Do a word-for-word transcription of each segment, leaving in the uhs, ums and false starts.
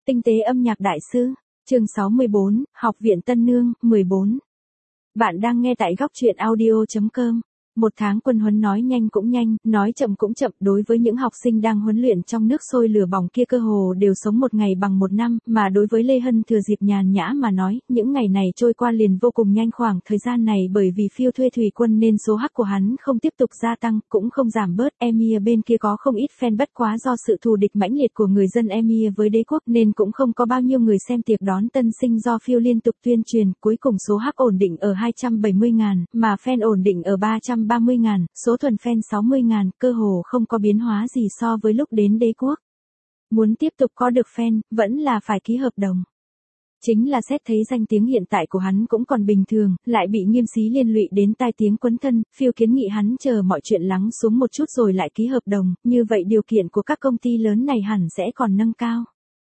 Tinh tế âm nhạc đại sư, chương sáu mươi bốn, Học viện Tân Nương, mười bốn. Bạn đang nghe tại góc truyện audio chấm com. Một tháng quân huấn nói nhanh cũng nhanh, nói chậm cũng chậm, đối với những học sinh đang huấn luyện trong nước sôi lửa bỏng kia cơ hồ đều sống một ngày bằng một năm, mà đối với Lê Hân thừa dịp nhàn nhã mà nói, những ngày này trôi qua liền vô cùng nhanh. Khoảng thời gian này bởi vì phiêu thuê thủy quân nên số hắc của hắn không tiếp tục gia tăng, cũng không giảm bớt. Emir bên kia có không ít fan, bất quá do sự thù địch mãnh liệt của người dân Emir với đế quốc nên cũng không có bao nhiêu người xem tiệc đón tân sinh do phiêu liên tục tuyên truyền. Cuối cùng số hắc ổn định ở hai trăm bảy mươi ngàn, mà fan ổn định ở ba trăm ba mươi ngàn, số thuần fan sáu mươi ngàn, cơ hồ không có biến hóa gì so với lúc đến đế quốc. Muốn tiếp tục có được fan, vẫn là phải ký hợp đồng. Chính là xét thấy danh tiếng hiện tại của hắn cũng còn bình thường, lại bị Nghiêm Xí liên lụy đến tai tiếng quấn thân, phiêu kiến nghị hắn chờ mọi chuyện lắng xuống một chút rồi lại ký hợp đồng, như vậy điều kiện của các công ty lớn này hẳn sẽ còn nâng cao.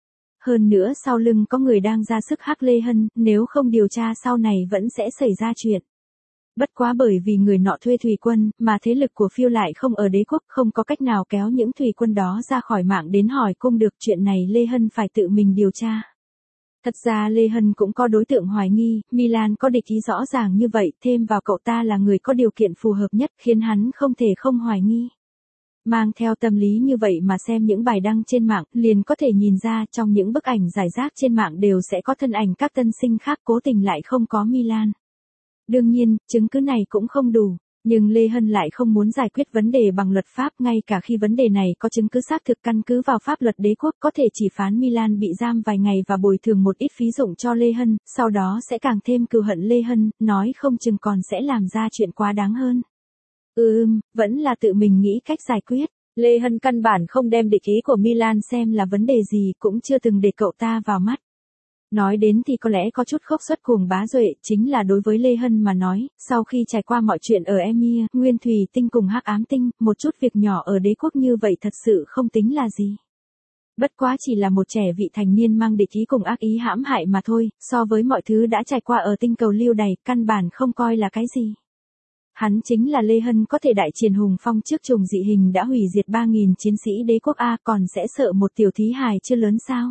Hơn nữa sau lưng có người đang ra sức hắc Lê Hân, nếu không điều tra sau này vẫn sẽ xảy ra chuyện. Bất quá bởi vì người nọ thuê thủy quân, mà thế lực của phiêu lại không ở đế quốc, không có cách nào kéo những thủy quân đó ra khỏi mạng đến hỏi cung được. Chuyện này Lê Hân phải tự mình điều tra. Thật ra Lê Hân cũng có đối tượng hoài nghi, Milan có địch ý rõ ràng như vậy, thêm vào cậu ta là người có điều kiện phù hợp nhất, khiến hắn không thể không hoài nghi. Mang theo tâm lý như vậy mà xem những bài đăng trên mạng, liền có thể nhìn ra trong những bức ảnh rải rác trên mạng đều sẽ có thân ảnh các tân sinh khác, cố tình lại không có Milan. Đương nhiên, chứng cứ này cũng không đủ, nhưng Lê Hân lại không muốn giải quyết vấn đề bằng luật pháp, ngay cả khi vấn đề này có chứng cứ xác thực căn cứ vào pháp luật đế quốc, có thể chỉ phán Milan bị giam vài ngày và bồi thường một ít phí dụng cho Lê Hân, sau đó sẽ càng thêm cừu hận Lê Hân, nói không chừng còn sẽ làm ra chuyện quá đáng hơn. Ừm, vẫn là tự mình nghĩ cách giải quyết. Lê Hân căn bản không đem địch ý của Milan xem là vấn đề gì, cũng chưa từng để cậu ta vào mắt. Nói đến thì có lẽ có chút khốc xuất cuồng bá duệ, chính là đối với Lê Hân mà nói, sau khi trải qua mọi chuyện ở Emir, Nguyên Thủy Tinh cùng Hắc Ám Tinh, một chút việc nhỏ ở đế quốc như vậy thật sự không tính là gì. Bất quá chỉ là một trẻ vị thành niên mang địch ý cùng ác ý hãm hại mà thôi, so với mọi thứ đã trải qua ở tinh cầu lưu đày, căn bản không coi là cái gì. Hắn chính là Lê Hân có thể đại triển hùng phong trước trùng dị hình đã hủy diệt ba nghìn chiến sĩ đế quốc A, còn sẽ sợ một tiểu thí hài chưa lớn sao?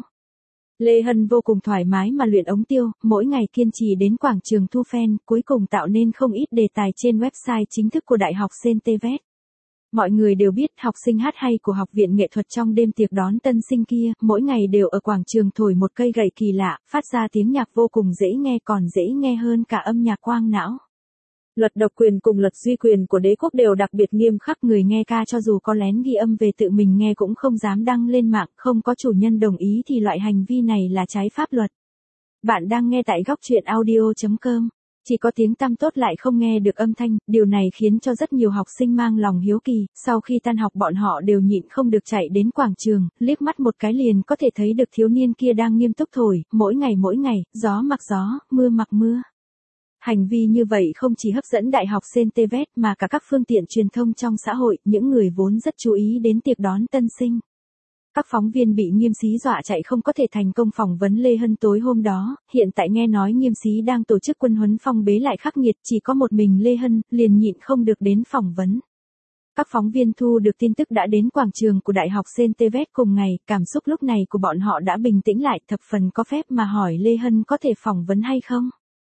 Lê Hân vô cùng thoải mái mà luyện ống tiêu, mỗi ngày kiên trì đến quảng trường thu fan, cuối cùng tạo nên không ít đề tài trên website chính thức của Đại học Saint Tevet. Mọi người đều biết học sinh hát hay của học viện nghệ thuật trong đêm tiệc đón tân sinh kia, mỗi ngày đều ở quảng trường thổi một cây gậy kỳ lạ, phát ra tiếng nhạc vô cùng dễ nghe, còn dễ nghe hơn cả âm nhạc quang não. Luật độc quyền cùng luật duy quyền của đế quốc đều đặc biệt nghiêm khắc, người nghe ca cho dù có lén ghi âm về tự mình nghe cũng không dám đăng lên mạng, không có chủ nhân đồng ý thì loại hành vi này là trái pháp luật. Bạn đang nghe tại góc truyện audio chấm com. Chỉ có tiếng tăm tốt lại không nghe được âm thanh, điều này khiến cho rất nhiều học sinh mang lòng hiếu kỳ, sau khi tan học bọn họ đều nhịn không được chạy đến quảng trường, liếc mắt một cái liền có thể thấy được thiếu niên kia đang nghiêm túc thổi, mỗi ngày mỗi ngày, gió mặc gió, mưa mặc mưa. Hành vi như vậy không chỉ hấp dẫn Đại học Saint Tevet mà cả các phương tiện truyền thông trong xã hội, những người vốn rất chú ý đến tiệc đón tân sinh. Các phóng viên bị Nghiêm Xí dọa chạy không có thể thành công phỏng vấn Lê Hân tối hôm đó, hiện tại nghe nói Nghiêm Xí đang tổ chức quân huấn phong bế lại khắc nghiệt, chỉ có một mình Lê Hân, liền nhịn không được đến phỏng vấn. Các phóng viên thu được tin tức đã đến quảng trường của Đại học Saint Tevet cùng ngày, cảm xúc lúc này của bọn họ đã bình tĩnh lại, thập phần có phép mà hỏi Lê Hân có thể phỏng vấn hay không.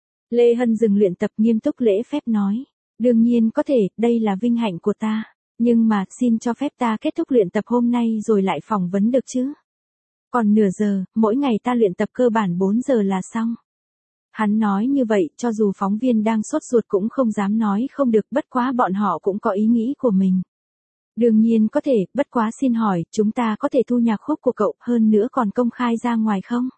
Lê Hân dừng luyện tập nghiêm túc lễ phép nói, đương nhiên có thể, đây là vinh hạnh của ta, nhưng mà xin cho phép ta kết thúc luyện tập hôm nay rồi lại phỏng vấn được chứ. Còn nửa giờ, mỗi ngày ta luyện tập cơ bản bốn giờ là xong. Hắn nói như vậy, cho dù phóng viên đang sốt ruột cũng không dám nói không được, bất quá bọn họ cũng có ý nghĩ của mình. Đương nhiên có thể, bất quá xin hỏi, chúng ta có thể thu nhạc khúc của cậu, hơn nữa còn công khai ra ngoài không?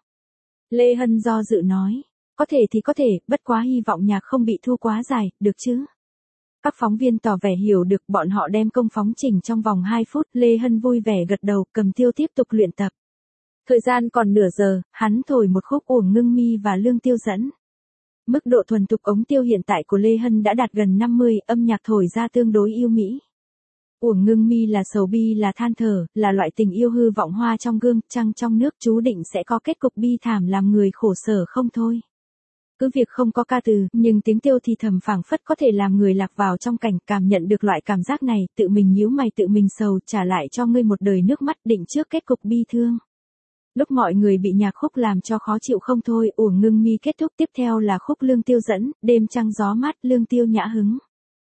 Lê Hân do dự nói. Có thể thì có thể, bất quá hy vọng nhạc không bị thu quá dài, được chứ? Các phóng viên tỏ vẻ hiểu được, bọn họ đem công phóng chỉnh trong vòng hai phút, Lê Hân vui vẻ gật đầu, cầm tiêu tiếp tục luyện tập. Thời gian còn nửa giờ, hắn thổi một khúc Uổng Ngưng Mi và Lương Tiêu Dẫn. Mức độ thuần thục ống tiêu hiện tại của Lê Hân đã đạt gần năm mươi, âm nhạc thổi ra tương đối yêu mỹ. Uổng Ngưng Mi là sầu bi, là than thở, là loại tình yêu hư vọng hoa trong gương, trăng trong nước, chú định sẽ có kết cục bi thảm làm người khổ sở không thôi. Cứ việc không có ca từ, nhưng tiếng tiêu thì thầm phảng phất có thể làm người lạc vào trong cảnh, cảm nhận được loại cảm giác này, tự mình nhíu mày tự mình sầu, trả lại cho ngươi một đời nước mắt, định trước kết cục bi thương. Lúc mọi người bị nhạc khúc làm cho khó chịu không thôi, uổng ngưng mi kết thúc tiếp theo là khúc Lương Tiêu dẫn, đêm trăng gió mát, Lương Tiêu nhã hứng.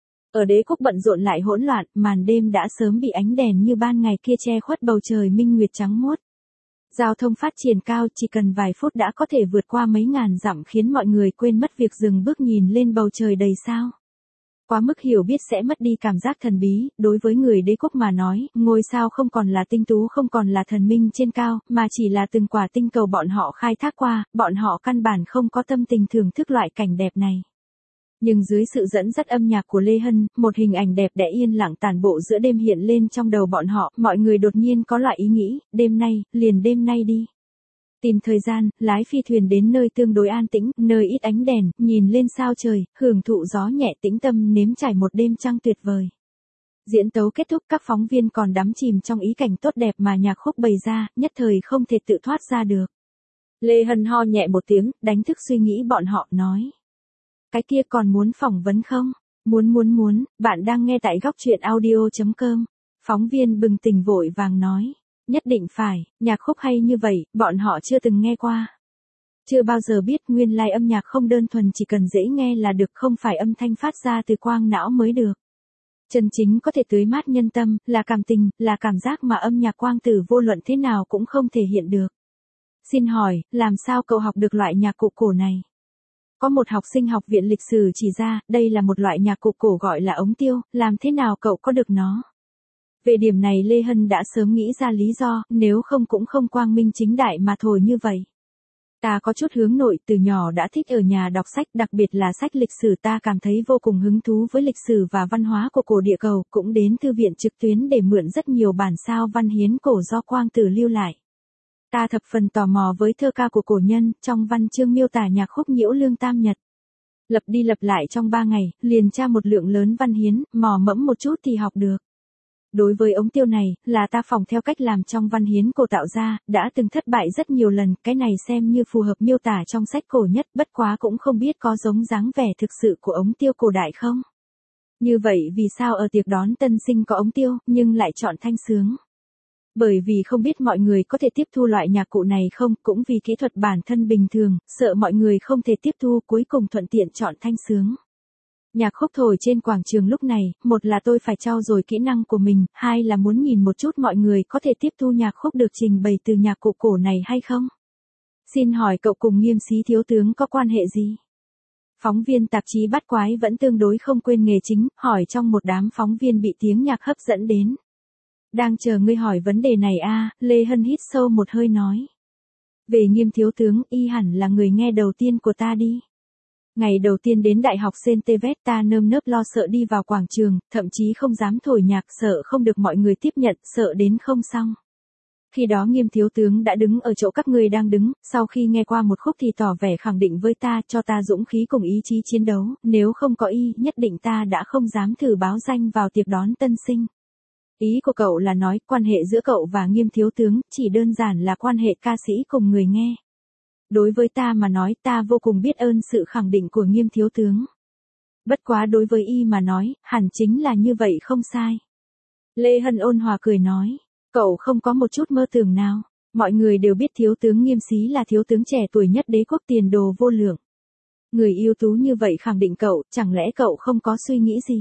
Ở Đế Quốc bận rộn lại hỗn loạn, màn đêm đã sớm bị ánh đèn như ban ngày kia che khuất bầu trời minh nguyệt trắng muốt. Giao thông phát triển cao, chỉ cần vài phút đã có thể vượt qua mấy ngàn dặm khiến mọi người quên mất việc dừng bước nhìn lên bầu trời đầy sao. Quá mức hiểu biết sẽ mất đi cảm giác thần bí, đối với người Đế Quốc mà nói, ngôi sao không còn là tinh tú không còn là thần minh trên cao, mà chỉ là từng quả tinh cầu bọn họ khai thác qua, bọn họ căn bản không có tâm tình thưởng thức loại cảnh đẹp này. Nhưng dưới sự dẫn dắt âm nhạc của Lê Hân, một hình ảnh đẹp đẽ yên lặng tản bộ giữa đêm hiện lên trong đầu bọn họ, mọi người đột nhiên có loại ý nghĩ, đêm nay, liền đêm nay đi. Tìm thời gian, lái phi thuyền đến nơi tương đối an tĩnh, nơi ít ánh đèn, nhìn lên sao trời, hưởng thụ gió nhẹ tĩnh tâm nếm trải một đêm trăng tuyệt vời. Diễn tấu kết thúc, các phóng viên còn đắm chìm trong ý cảnh tốt đẹp mà nhạc khúc bày ra, nhất thời không thể tự thoát ra được. Lê Hân ho nhẹ một tiếng, đánh thức suy nghĩ bọn họ, nói. Cái kia còn muốn phỏng vấn không? Muốn muốn muốn, bạn đang nghe tại góc truyện audio chấm com. Phóng viên bừng tỉnh vội vàng nói. Nhất định phải, nhạc khúc hay như vậy, bọn họ chưa từng nghe qua. Chưa bao giờ biết nguyên lai âm nhạc không đơn thuần chỉ cần dễ nghe là được, không phải âm thanh phát ra từ quang não mới được. Chân chính có thể tưới mát nhân tâm, là cảm tình, là cảm giác mà âm nhạc quang tử vô luận thế nào cũng không thể hiện được. Xin hỏi, làm sao cậu học được loại nhạc cụ cổ này? Có một học sinh học viện lịch sử chỉ ra, đây là một loại nhạc cụ cổ gọi là ống tiêu, làm thế nào cậu có được nó? Về điểm này Lê Hân đã sớm nghĩ ra lý do, nếu không cũng không quang minh chính đại mà thổi như vậy. Ta có chút hướng nội, từ nhỏ đã thích ở nhà đọc sách, đặc biệt là sách lịch sử, ta cảm thấy vô cùng hứng thú với lịch sử và văn hóa của cổ địa cầu, cũng đến thư viện trực tuyến để mượn rất nhiều bản sao văn hiến cổ do quang tử lưu lại. Ta thập phần tò mò với thơ ca của cổ nhân, trong văn chương miêu tả nhạc khúc Nhiễu Lương Tam Nhật. Lập đi lập lại trong ba ngày, liền tra một lượng lớn văn hiến, mò mẫm một chút thì học được. Đối với ống tiêu này, là ta phỏng theo cách làm trong văn hiến cổ tạo ra, đã từng thất bại rất nhiều lần, cái này xem như phù hợp miêu tả trong sách cổ nhất, bất quá cũng không biết có giống dáng vẻ thực sự của ống tiêu cổ đại không? Như vậy vì sao ở tiệc đón tân sinh có ống tiêu, nhưng lại chọn thanh sướng? Bởi vì không biết mọi người có thể tiếp thu loại nhạc cụ này không, cũng vì kỹ thuật bản thân bình thường, sợ mọi người không thể tiếp thu, cuối cùng thuận tiện chọn thanh sướng. Nhạc khúc thổi trên quảng trường lúc này, một là tôi phải trau dồi kỹ năng của mình, hai là muốn nhìn một chút mọi người có thể tiếp thu nhạc khúc được trình bày từ nhạc cụ cổ này hay không. Xin hỏi cậu cùng Nghiêm Xí thiếu tướng có quan hệ gì? Phóng viên tạp chí Bắt Quái vẫn tương đối không quên nghề chính, hỏi trong một đám phóng viên bị tiếng nhạc hấp dẫn đến. Đang chờ ngươi hỏi vấn đề này a, Lê Hân hít sâu một hơi nói. Về Nghiêm thiếu tướng, y hẳn là người nghe đầu tiên của ta đi. Ngày đầu tiên đến Đại học Saint Tevet ta nơm nớp lo sợ đi vào quảng trường, thậm chí không dám thổi nhạc, sợ không được mọi người tiếp nhận, sợ đến không xong. Khi đó Nghiêm thiếu tướng đã đứng ở chỗ các ngươi đang đứng, sau khi nghe qua một khúc thì tỏ vẻ khẳng định với ta, cho ta dũng khí cùng ý chí chiến đấu, nếu không có y, nhất định ta đã không dám thử báo danh vào tiệc đón tân sinh. Ý của cậu là nói, quan hệ giữa cậu và Nghiêm thiếu tướng, chỉ đơn giản là quan hệ ca sĩ cùng người nghe. Đối với ta mà nói, ta vô cùng biết ơn sự khẳng định của Nghiêm thiếu tướng. Bất quá đối với y mà nói, hẳn chính là như vậy không sai. Lê Hân ôn hòa cười nói, cậu không có một chút mơ tưởng nào. Mọi người đều biết thiếu tướng Nghiêm Xí là thiếu tướng trẻ tuổi nhất Đế quốc, tiền đồ vô lượng. Người ưu tú như vậy khẳng định cậu, chẳng lẽ cậu không có suy nghĩ gì?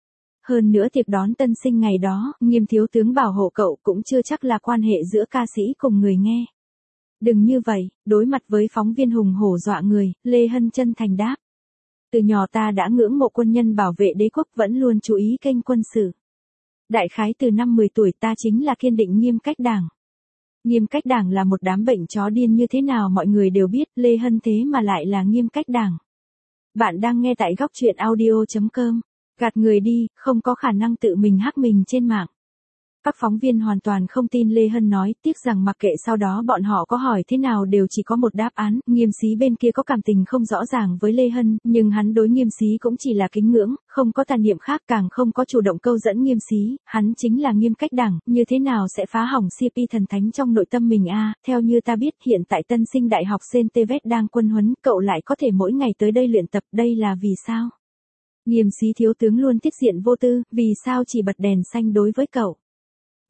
Hơn nữa tiệc đón tân sinh ngày đó, Nghiêm thiếu tướng bảo hộ cậu cũng chưa chắc là quan hệ giữa ca sĩ cùng người nghe. Đừng như vậy, đối mặt với phóng viên hùng hổ dọa người, Lê Hân chân thành đáp. Từ nhỏ ta đã ngưỡng mộ quân nhân bảo vệ đế quốc, vẫn luôn chú ý kênh quân sự. Đại khái từ năm mười tuổi ta chính là kiên định Nghiêm cách đảng. Nghiêm cách đảng là một đám bệnh chó điên như thế nào mọi người đều biết, Lê Hân thế mà lại là Nghiêm cách đảng. Bạn đang nghe tại góc truyện audio chấm com. Gạt người đi, không có khả năng tự mình hắc mình trên mạng. Các phóng viên hoàn toàn không tin Lê Hân nói, tiếc rằng mặc kệ sau đó bọn họ có hỏi thế nào đều chỉ có một đáp án, Nghiêm Xí bên kia có cảm tình không rõ ràng với Lê Hân, nhưng hắn đối Nghiêm Xí cũng chỉ là kính ngưỡng, không có tà niệm khác, càng không có chủ động câu dẫn Nghiêm Xí, hắn chính là Nghiêm cách đảng, như thế nào sẽ phá hỏng xê pê thần thánh trong nội tâm mình a? Theo như ta biết hiện tại tân sinh Đại học Saint Tevet đang quân huấn, cậu lại có thể mỗi ngày tới đây luyện tập, đây là vì sao? Nghiêm Xí thiếu tướng luôn tiết diện vô tư, vì sao chỉ bật đèn xanh đối với cậu?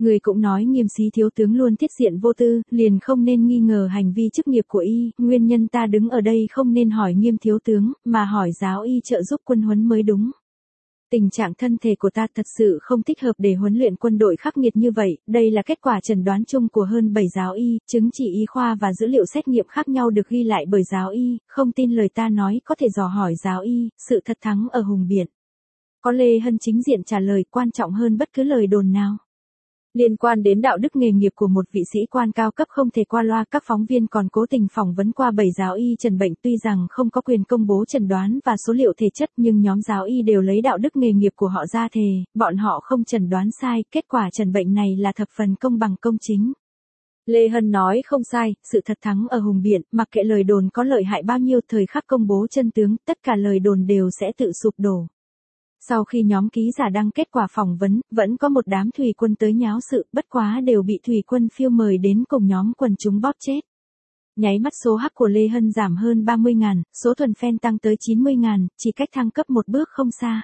Người cũng nói Nghiêm Xí thiếu tướng luôn thiết diện vô tư, liền không nên nghi ngờ hành vi chức nghiệp của y, nguyên nhân ta đứng ở đây không nên hỏi Nghiêm thiếu tướng, mà hỏi giáo y trợ giúp quân huấn mới đúng. Tình trạng thân thể của ta thật sự không thích hợp để huấn luyện quân đội khắc nghiệt như vậy, đây là kết quả chẩn đoán chung của hơn bảy giáo y, chứng chỉ y khoa và dữ liệu xét nghiệm khác nhau được ghi lại bởi giáo y, không tin lời ta nói có thể dò hỏi giáo y, sự thật thắng ở hùng biện. Có Lê Hân chính diện trả lời quan trọng hơn bất cứ lời đồn nào. Liên quan đến đạo đức nghề nghiệp của một vị sĩ quan cao cấp không thể qua loa, các phóng viên còn cố tình phỏng vấn qua bảy giáo y trần bệnh, tuy rằng không có quyền công bố chẩn đoán và số liệu thể chất nhưng nhóm giáo y đều lấy đạo đức nghề nghiệp của họ ra thề, bọn họ không chẩn đoán sai, kết quả trần bệnh này là thập phần công bằng công chính. Lê Hân nói không sai, sự thật thắng ở hùng biện, mặc kệ lời đồn có lợi hại bao nhiêu, thời khắc công bố chân tướng, tất cả lời đồn đều sẽ tự sụp đổ. Sau khi nhóm ký giả đăng kết quả phỏng vấn, vẫn có một đám thủy quân tới nháo sự, bất quá đều bị thủy quân phiêu mời đến cùng nhóm quần chúng bóp chết. Nháy mắt số hắc của Lê Hân giảm hơn ba mươi ngàn, số thuần fan tăng tới chín mươi ngàn, chỉ cách thăng cấp một bước không xa.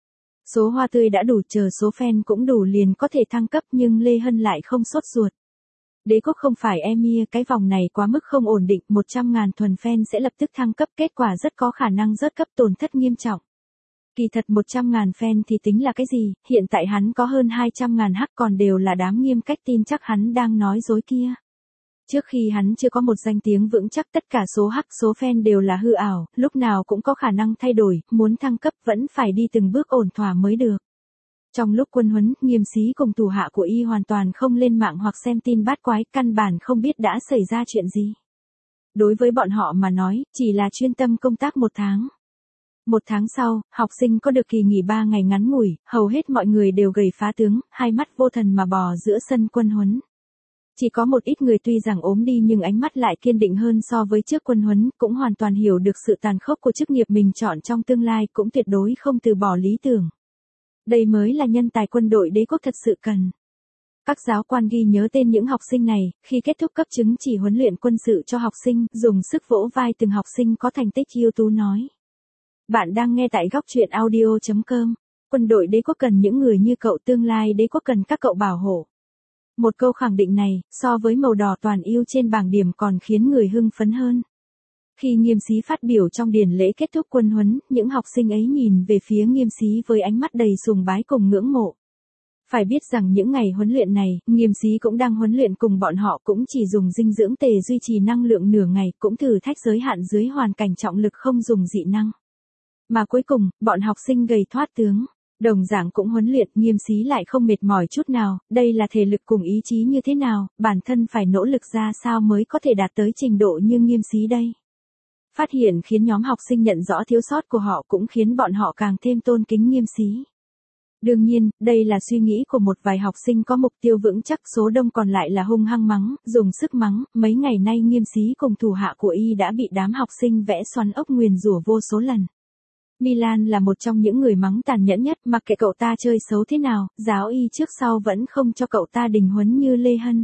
Số hoa tươi đã đủ, chờ số fan cũng đủ liền có thể thăng cấp, nhưng Lê Hân lại không sốt ruột. Đế quốc không phải Emir, cái vòng này quá mức không ổn định, một trăm ngàn thuần fan sẽ lập tức thăng cấp, kết quả rất có khả năng rớt cấp, tổn thất nghiêm trọng. Kỳ thật một trăm ngàn fan thì tính là cái gì, hiện tại hắn có hơn hai trăm ngàn hắc, còn đều là đám Nghiêm cách tin chắc hắn đang nói dối kia. Trước khi hắn chưa có một danh tiếng vững chắc, tất cả số hắc số fan đều là hư ảo, lúc nào cũng có khả năng thay đổi, muốn thăng cấp vẫn phải đi từng bước ổn thỏa mới được. Trong lúc quân huấn, Nghiêm Xí cùng thủ hạ của y hoàn toàn không lên mạng hoặc xem tin bát quái, căn bản không biết đã xảy ra chuyện gì. Đối với bọn họ mà nói, chỉ là chuyên tâm công tác một tháng. Một tháng sau, học sinh có được kỳ nghỉ ba ngày ngắn ngủi, hầu hết mọi người đều gầy phá tướng, hai mắt vô thần mà bò giữa sân quân huấn. Chỉ có một ít người tuy rằng ốm đi nhưng ánh mắt lại kiên định hơn so với trước quân huấn, cũng hoàn toàn hiểu được sự tàn khốc của chức nghiệp mình chọn trong tương lai, cũng tuyệt đối không từ bỏ lý tưởng. Đây mới là nhân tài quân đội đế quốc thật sự cần. Các giáo quan ghi nhớ tên những học sinh này, khi kết thúc cấp chứng chỉ huấn luyện quân sự cho học sinh, dùng sức vỗ vai từng học sinh có thành tích ưu tú nói. Bạn đang nghe tại góc truyện audio chấm com. Quân đội đế quốc cần những người như cậu, tương lai đế quốc cần các cậu bảo hộ. Một câu khẳng định này, so với màu đỏ toàn ưu trên bảng điểm còn khiến người hưng phấn hơn. Khi Nghiêm Xí phát biểu trong điển lễ kết thúc quân huấn, những học sinh ấy nhìn về phía Nghiêm Xí với ánh mắt đầy sùng bái cùng ngưỡng mộ. Phải biết rằng những ngày huấn luyện này, Nghiêm Xí cũng đang huấn luyện cùng bọn họ, cũng chỉ dùng dinh dưỡng tề duy trì năng lượng nửa ngày, cũng thử thách giới hạn dưới hoàn cảnh trọng lực không dùng dị năng. Mà cuối cùng, bọn học sinh gầy thoát tướng, đồng dạng cũng huấn luyện, Nghiêm Xí lại không mệt mỏi chút nào, đây là thể lực cùng ý chí như thế nào, bản thân phải nỗ lực ra sao mới có thể đạt tới trình độ như Nghiêm Xí đây. Phát hiện khiến nhóm học sinh nhận rõ thiếu sót của họ, cũng khiến bọn họ càng thêm tôn kính Nghiêm Xí. Đương nhiên, đây là suy nghĩ của một vài học sinh có mục tiêu vững chắc, số đông còn lại là hung hăng mắng, dùng sức mắng, mấy ngày nay Nghiêm Xí cùng thủ hạ của y đã bị đám học sinh vẽ xoắn ốc nguyền rủa vô số lần. Milan là một trong những người mắng tàn nhẫn nhất, mặc kệ cậu ta chơi xấu thế nào, giáo y trước sau vẫn không cho cậu ta đình huấn như Lê Hân.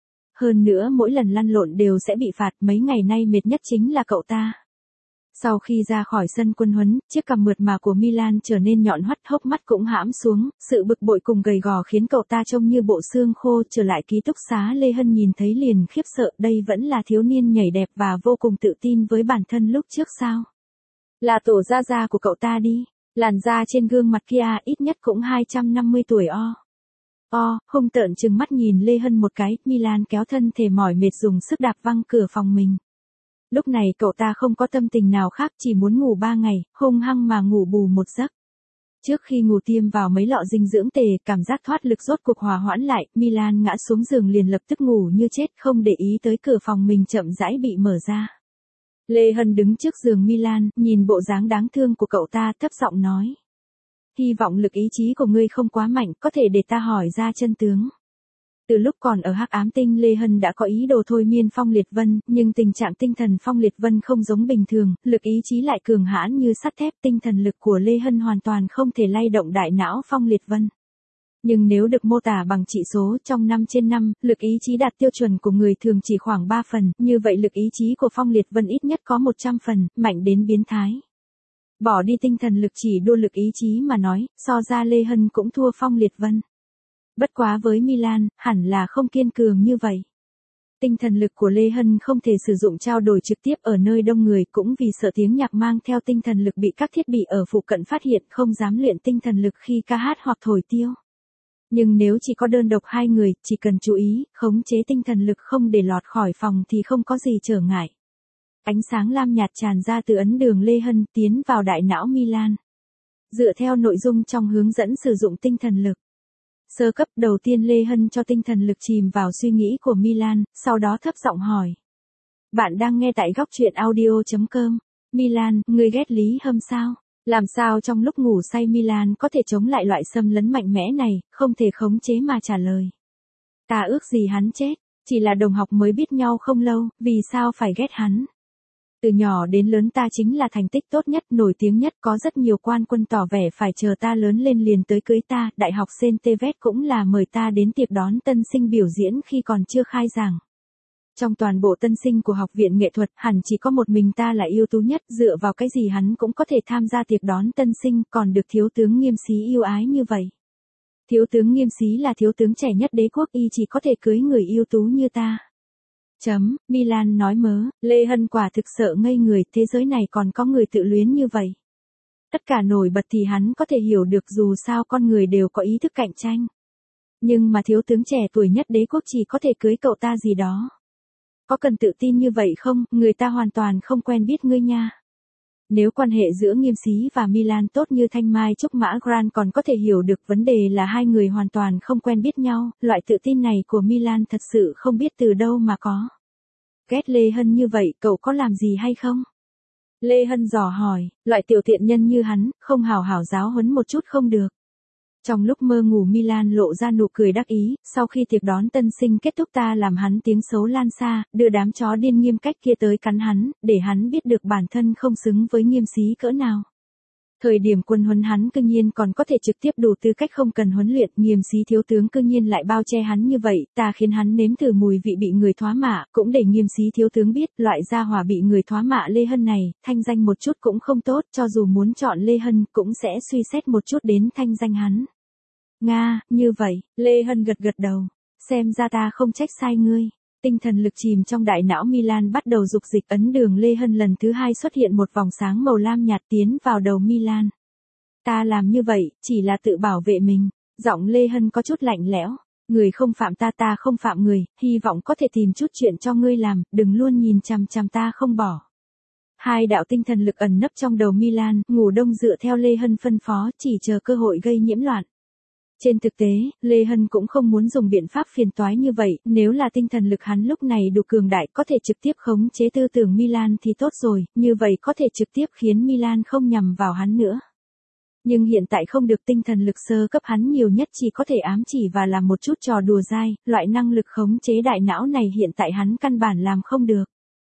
Hơn nữa mỗi lần lăn lộn đều sẽ bị phạt, mấy ngày nay mệt nhất chính là cậu ta. Sau khi ra khỏi sân quân huấn, chiếc cằm mượt mà của Milan trở nên nhọn hoắt, hốc mắt cũng hãm xuống, sự bực bội cùng gầy gò khiến cậu ta trông như bộ xương khô. Trở lại ký túc xá, Lê Hân nhìn thấy liền khiếp sợ, đây vẫn là thiếu niên nhảy đẹp và vô cùng tự tin với bản thân lúc trước sao? Là tổ gia gia của cậu ta đi, làn da trên gương mặt kia ít nhất cũng hai trăm năm mươi tuổi o. O, hung tợn trừng mắt nhìn Lê Hân một cái, Milan kéo thân thể mỏi mệt dùng sức đạp văng cửa phòng mình. Lúc này cậu ta không có tâm tình nào khác, chỉ muốn ngủ ba ngày, hung hăng mà ngủ bù một giấc. Trước khi ngủ tiêm vào mấy lọ dinh dưỡng tề, cảm giác thoát lực rốt cuộc hòa hoãn lại, Milan ngã xuống giường liền lập tức ngủ như chết, không để ý tới cửa phòng mình chậm rãi bị mở ra. Lê Hân đứng trước giường Milan, nhìn bộ dáng đáng thương của cậu ta, thấp giọng nói. Hy vọng lực ý chí của ngươi không quá mạnh, có thể để ta hỏi ra chân tướng. Từ lúc còn ở Hắc Ám Tinh, Lê Hân đã có ý đồ thôi miên Phong Liệt Vân, nhưng tình trạng tinh thần Phong Liệt Vân không giống bình thường, lực ý chí lại cường hãn như sắt thép, tinh thần lực của Lê Hân hoàn toàn không thể lay động đại não Phong Liệt Vân. Nhưng nếu được mô tả bằng trị số trong năm trên năm, lực ý chí đạt tiêu chuẩn của người thường chỉ khoảng ba phần, như vậy lực ý chí của Phong Liệt Vân ít nhất có một trăm phần, mạnh đến biến thái. Bỏ đi tinh thần lực, chỉ đua lực ý chí mà nói, so ra Lê Hân cũng thua Phong Liệt Vân. Bất quá với Milan, hẳn là không kiên cường như vậy. Tinh thần lực của Lê Hân không thể sử dụng trao đổi trực tiếp ở nơi đông người cũng vì sợ tiếng nhạc mang theo tinh thần lực bị các thiết bị ở phụ cận phát hiện không dám luyện tinh thần lực khi ca hát hoặc thổi tiêu. Nhưng nếu chỉ có đơn độc hai người, chỉ cần chú ý, khống chế tinh thần lực không để lọt khỏi phòng thì không có gì trở ngại. Ánh sáng lam nhạt tràn ra từ ấn đường Lê Hân tiến vào đại não Milan. Dựa theo nội dung trong hướng dẫn sử dụng tinh thần lực. Sơ cấp đầu tiên Lê Hân cho tinh thần lực chìm vào suy nghĩ của Milan, sau đó thấp giọng hỏi. Bạn đang nghe tại góc truyện audio chấm com. Milan, ngươi ghét Lý Hâm sao? Làm sao trong lúc ngủ say Milan có thể chống lại loại xâm lấn mạnh mẽ này, không thể khống chế mà trả lời. Ta ước gì hắn chết, chỉ là đồng học mới biết nhau không lâu, vì sao phải ghét hắn? Từ nhỏ đến lớn ta chính là thành tích tốt nhất, nổi tiếng nhất, có rất nhiều quan quân tỏ vẻ phải chờ ta lớn lên liền tới cưới ta, đại học Saint Tevet cũng là mời ta đến tiệc đón tân sinh biểu diễn khi còn chưa khai giảng. Trong toàn bộ tân sinh của học viện nghệ thuật, hẳn chỉ có một mình ta là ưu tú nhất, dựa vào cái gì hắn cũng có thể tham gia tiệc đón tân sinh, còn được thiếu tướng Nghiêm Xí yêu ái như vậy. Thiếu tướng Nghiêm Xí là thiếu tướng trẻ nhất đế quốc, y chỉ có thể cưới người ưu tú như ta. Chấm, Milan nói mớ, Lê Hân quả thực sợ ngây người, thế giới này còn có người tự luyến như vậy. Tất cả nổi bật thì hắn có thể hiểu được, dù sao con người đều có ý thức cạnh tranh. Nhưng mà thiếu tướng trẻ tuổi nhất đế quốc chỉ có thể cưới cậu ta gì đó. Có cần tự tin như vậy không, người ta hoàn toàn không quen biết ngươi nha. Nếu quan hệ giữa Nghiêm Xí và Milan tốt như Thanh Mai Trúc Mã Gran còn có thể hiểu được, vấn đề là hai người hoàn toàn không quen biết nhau, loại tự tin này của Milan thật sự không biết từ đâu mà có. Ghét Lê Hân như vậy, cậu có làm gì hay không? Lê Hân dò hỏi, loại tiểu tiện nhân như hắn, không hào hảo giáo huấn một chút không được. Trong lúc mơ ngủ Milan lộ ra nụ cười đắc ý, sau khi tiệc đón tân sinh kết thúc ta làm hắn tiếng xấu lan xa, đưa đám chó điên Nghiêm Cách kia tới cắn hắn, để hắn biết được bản thân không xứng với Nghiêm Xí cỡ nào. Thời điểm quân huấn hắn cư nhiên còn có thể trực tiếp đủ tư cách không cần huấn luyện, Nghiêm Xí thiếu tướng cư nhiên lại bao che hắn như vậy, ta khiến hắn nếm thử mùi vị bị người thoá mạ, cũng để Nghiêm Xí thiếu tướng biết, loại gia hỏa bị người thoá mạ Lê Hân này, thanh danh một chút cũng không tốt, cho dù muốn chọn Lê Hân cũng sẽ suy xét một chút đến thanh danh hắn. Nga, như vậy, Lê Hân gật gật đầu, xem ra ta không trách sai ngươi. Tinh thần lực chìm trong đại não Milan bắt đầu dục dịch, ấn đường Lê Hân lần thứ hai xuất hiện một vòng sáng màu lam nhạt tiến vào đầu Milan. Ta làm như vậy, chỉ là tự bảo vệ mình. Giọng Lê Hân có chút lạnh lẽo. Người không phạm ta, ta không phạm người, hy vọng có thể tìm chút chuyện cho ngươi làm, đừng luôn nhìn chằm chằm ta không bỏ. Hai đạo tinh thần lực ẩn nấp trong đầu Milan, ngủ đông dựa theo Lê Hân phân phó, chỉ chờ cơ hội gây nhiễm loạn. Trên thực tế, Lê Hân cũng không muốn dùng biện pháp phiền toái như vậy, nếu là tinh thần lực hắn lúc này đủ cường đại có thể trực tiếp khống chế tư tưởng Milan thì tốt rồi, như vậy có thể trực tiếp khiến Milan không nhằm vào hắn nữa. Nhưng hiện tại không được, tinh thần lực sơ cấp hắn nhiều nhất chỉ có thể ám chỉ và làm một chút trò đùa dai, loại năng lực khống chế đại não này hiện tại hắn căn bản làm không được.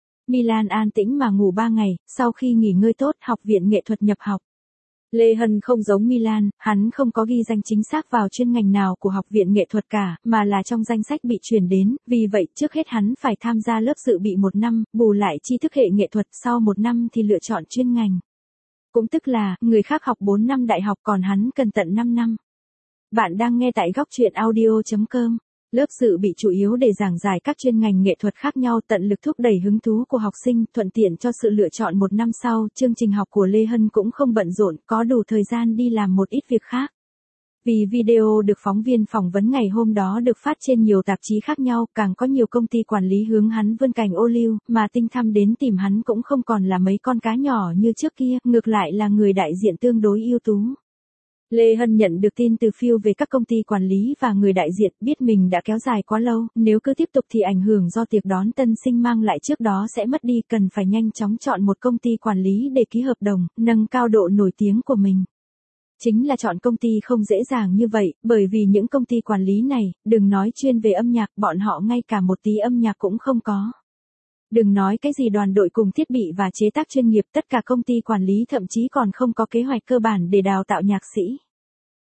Milan an tĩnh mà ngủ ba ngày, sau khi nghỉ ngơi tốt, học viện nghệ thuật nhập học. Lê Hân không giống Milan, hắn không có ghi danh chính xác vào chuyên ngành nào của học viện nghệ thuật cả, mà là trong danh sách bị truyền đến, vì vậy trước hết hắn phải tham gia lớp dự bị một năm, bù lại tri thức hệ nghệ thuật, sau một năm thì lựa chọn chuyên ngành. Cũng tức là, người khác học bốn năm đại học còn hắn cần tận năm năm. Bạn đang nghe tại góc truyện audio chấm com. Lớp dự bị chủ yếu để giảng giải các chuyên ngành nghệ thuật khác nhau, tận lực thúc đẩy hứng thú của học sinh, thuận tiện cho sự lựa chọn một năm sau. Chương trình học của Lê Hân cũng không bận rộn, có đủ thời gian đi làm một ít việc khác. Vì video được phóng viên phỏng vấn ngày hôm đó được phát trên nhiều tạp chí khác nhau, càng có nhiều công ty quản lý hướng hắn vươn cành ô liu, mà Tinh Thăm đến tìm hắn cũng không còn là mấy con cá nhỏ như trước kia, ngược lại là người đại diện tương đối ưu tú. Lê Hân nhận được tin từ phiêu về các công ty quản lý và người đại diện, biết mình đã kéo dài quá lâu, nếu cứ tiếp tục thì ảnh hưởng do tiệc đón tân sinh mang lại trước đó sẽ mất đi, cần phải nhanh chóng chọn một công ty quản lý để ký hợp đồng, nâng cao độ nổi tiếng của mình. Chính là chọn công ty không dễ dàng như vậy, bởi vì những công ty quản lý này, đừng nói chuyên về âm nhạc, bọn họ ngay cả một tí âm nhạc cũng không có. Đừng nói cái gì đoàn đội cùng thiết bị và chế tác chuyên nghiệp, tất cả công ty quản lý thậm chí còn không có kế hoạch cơ bản để đào tạo nhạc sĩ.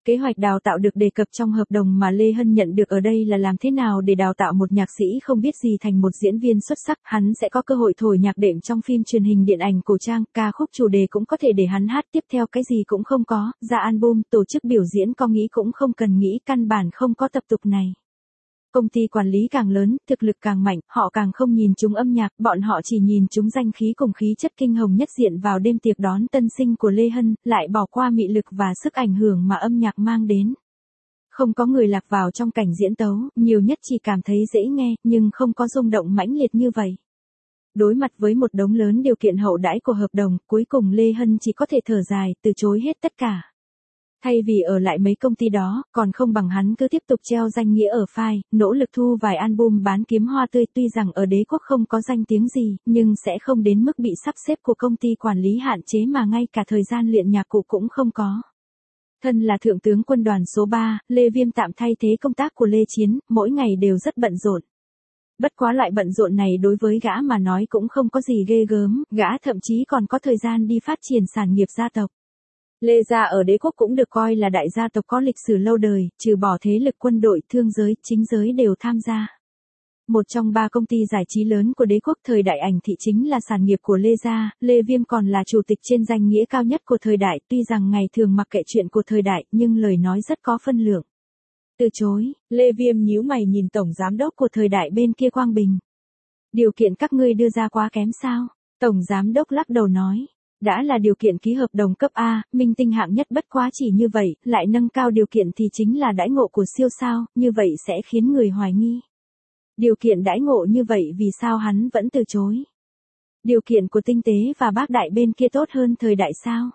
Kế hoạch đào tạo được đề cập trong hợp đồng mà Lê Hân nhận được ở đây là làm thế nào để đào tạo một nhạc sĩ không biết gì thành một diễn viên xuất sắc. Hắn sẽ có cơ hội thổi nhạc đệm trong phim truyền hình, điện ảnh cổ trang, ca khúc chủ đề cũng có thể để hắn hát tiếp theo, cái gì cũng không có, ra album, tổ chức biểu diễn có nghĩ cũng không cần nghĩ, căn bản không có tập tục này. Công ty quản lý càng lớn, thực lực càng mạnh, họ càng không nhìn chúng âm nhạc, bọn họ chỉ nhìn chúng danh khí cùng khí chất kinh hồng nhất diện vào đêm tiệc đón tân sinh của Lê Hân, lại bỏ qua mị lực và sức ảnh hưởng mà âm nhạc mang đến. Không có người lạc vào trong cảnh diễn tấu, nhiều nhất chỉ cảm thấy dễ nghe, nhưng không có rung động mãnh liệt như vậy. Đối mặt với một đống lớn điều kiện hậu đãi của hợp đồng, cuối cùng Lê Hân chỉ có thể thở dài, từ chối hết tất cả. Thay vì ở lại mấy công ty đó, còn không bằng hắn cứ tiếp tục treo danh nghĩa ở phai, nỗ lực thu vài album bán kiếm hoa tươi. Tuy rằng ở đế quốc không có danh tiếng gì, nhưng sẽ không đến mức bị sắp xếp của công ty quản lý hạn chế mà ngay cả thời gian luyện nhạc cụ cũng không có. Thân là thượng tướng quân đoàn số ba, Lê Viêm tạm thay thế công tác của Lê Chiến, mỗi ngày đều rất bận rộn. Bất quá loại bận rộn này đối với gã mà nói cũng không có gì ghê gớm, gã thậm chí còn có thời gian đi phát triển sản nghiệp gia tộc. Lê gia ở đế quốc cũng được coi là đại gia tộc có lịch sử lâu đời, trừ bỏ thế lực quân đội, thương giới, chính giới đều tham gia. Một trong ba công ty giải trí lớn của đế quốc thời đại ảnh thị chính là sản nghiệp của Lê gia, Lê Viêm còn là chủ tịch trên danh nghĩa cao nhất của thời đại, tuy rằng ngày thường mặc kệ chuyện của thời đại, nhưng lời nói rất có phân lượng. Từ chối, Lê Viêm nhíu mày nhìn tổng giám đốc của thời đại bên kia Quang Bình. Điều kiện các ngươi đưa ra quá kém sao? Tổng giám đốc lắc đầu nói. Đã là điều kiện ký hợp đồng cấp A, minh tinh hạng nhất, bất quá chỉ như vậy, lại nâng cao điều kiện thì chính là đãi ngộ của siêu sao, như vậy sẽ khiến người hoài nghi. Điều kiện đãi ngộ như vậy vì sao hắn vẫn từ chối? Điều kiện của tinh tế và bác đại bên kia tốt hơn thời đại sao?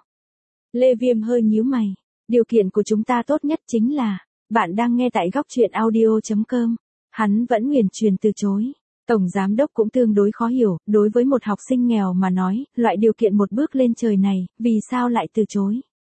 Lê Viêm hơi nhíu mày. Điều kiện của chúng ta tốt nhất chính là, bạn đang nghe tại góc truyện audio chấm com. Hắn vẫn nguyền truyền từ chối. Tổng giám đốc cũng tương đối khó hiểu, đối với một học sinh nghèo mà nói, loại điều kiện một bước lên trời này, vì sao lại từ chối?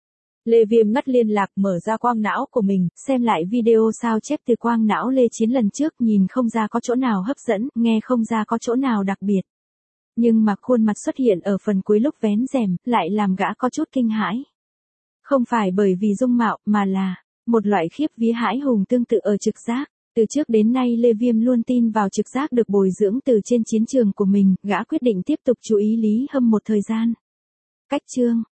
Lê Viêm ngắt liên lạc, mở ra quang não của mình, xem lại video sao chép từ quang não Lê Chiến lần trước, nhìn không ra có chỗ nào hấp dẫn, nghe không ra có chỗ nào đặc biệt. Nhưng mà khuôn mặt xuất hiện ở phần cuối lúc vén rèm, lại làm gã có chút kinh hãi. Không phải bởi vì dung mạo, mà là một loại khiếp vía hãi hùng tương tự ở trực giác. Từ trước đến nay Lê Viêm luôn tin vào trực giác được bồi dưỡng từ trên chiến trường của mình, gã quyết định tiếp tục chú ý Lý Hâm một thời gian. Cách chương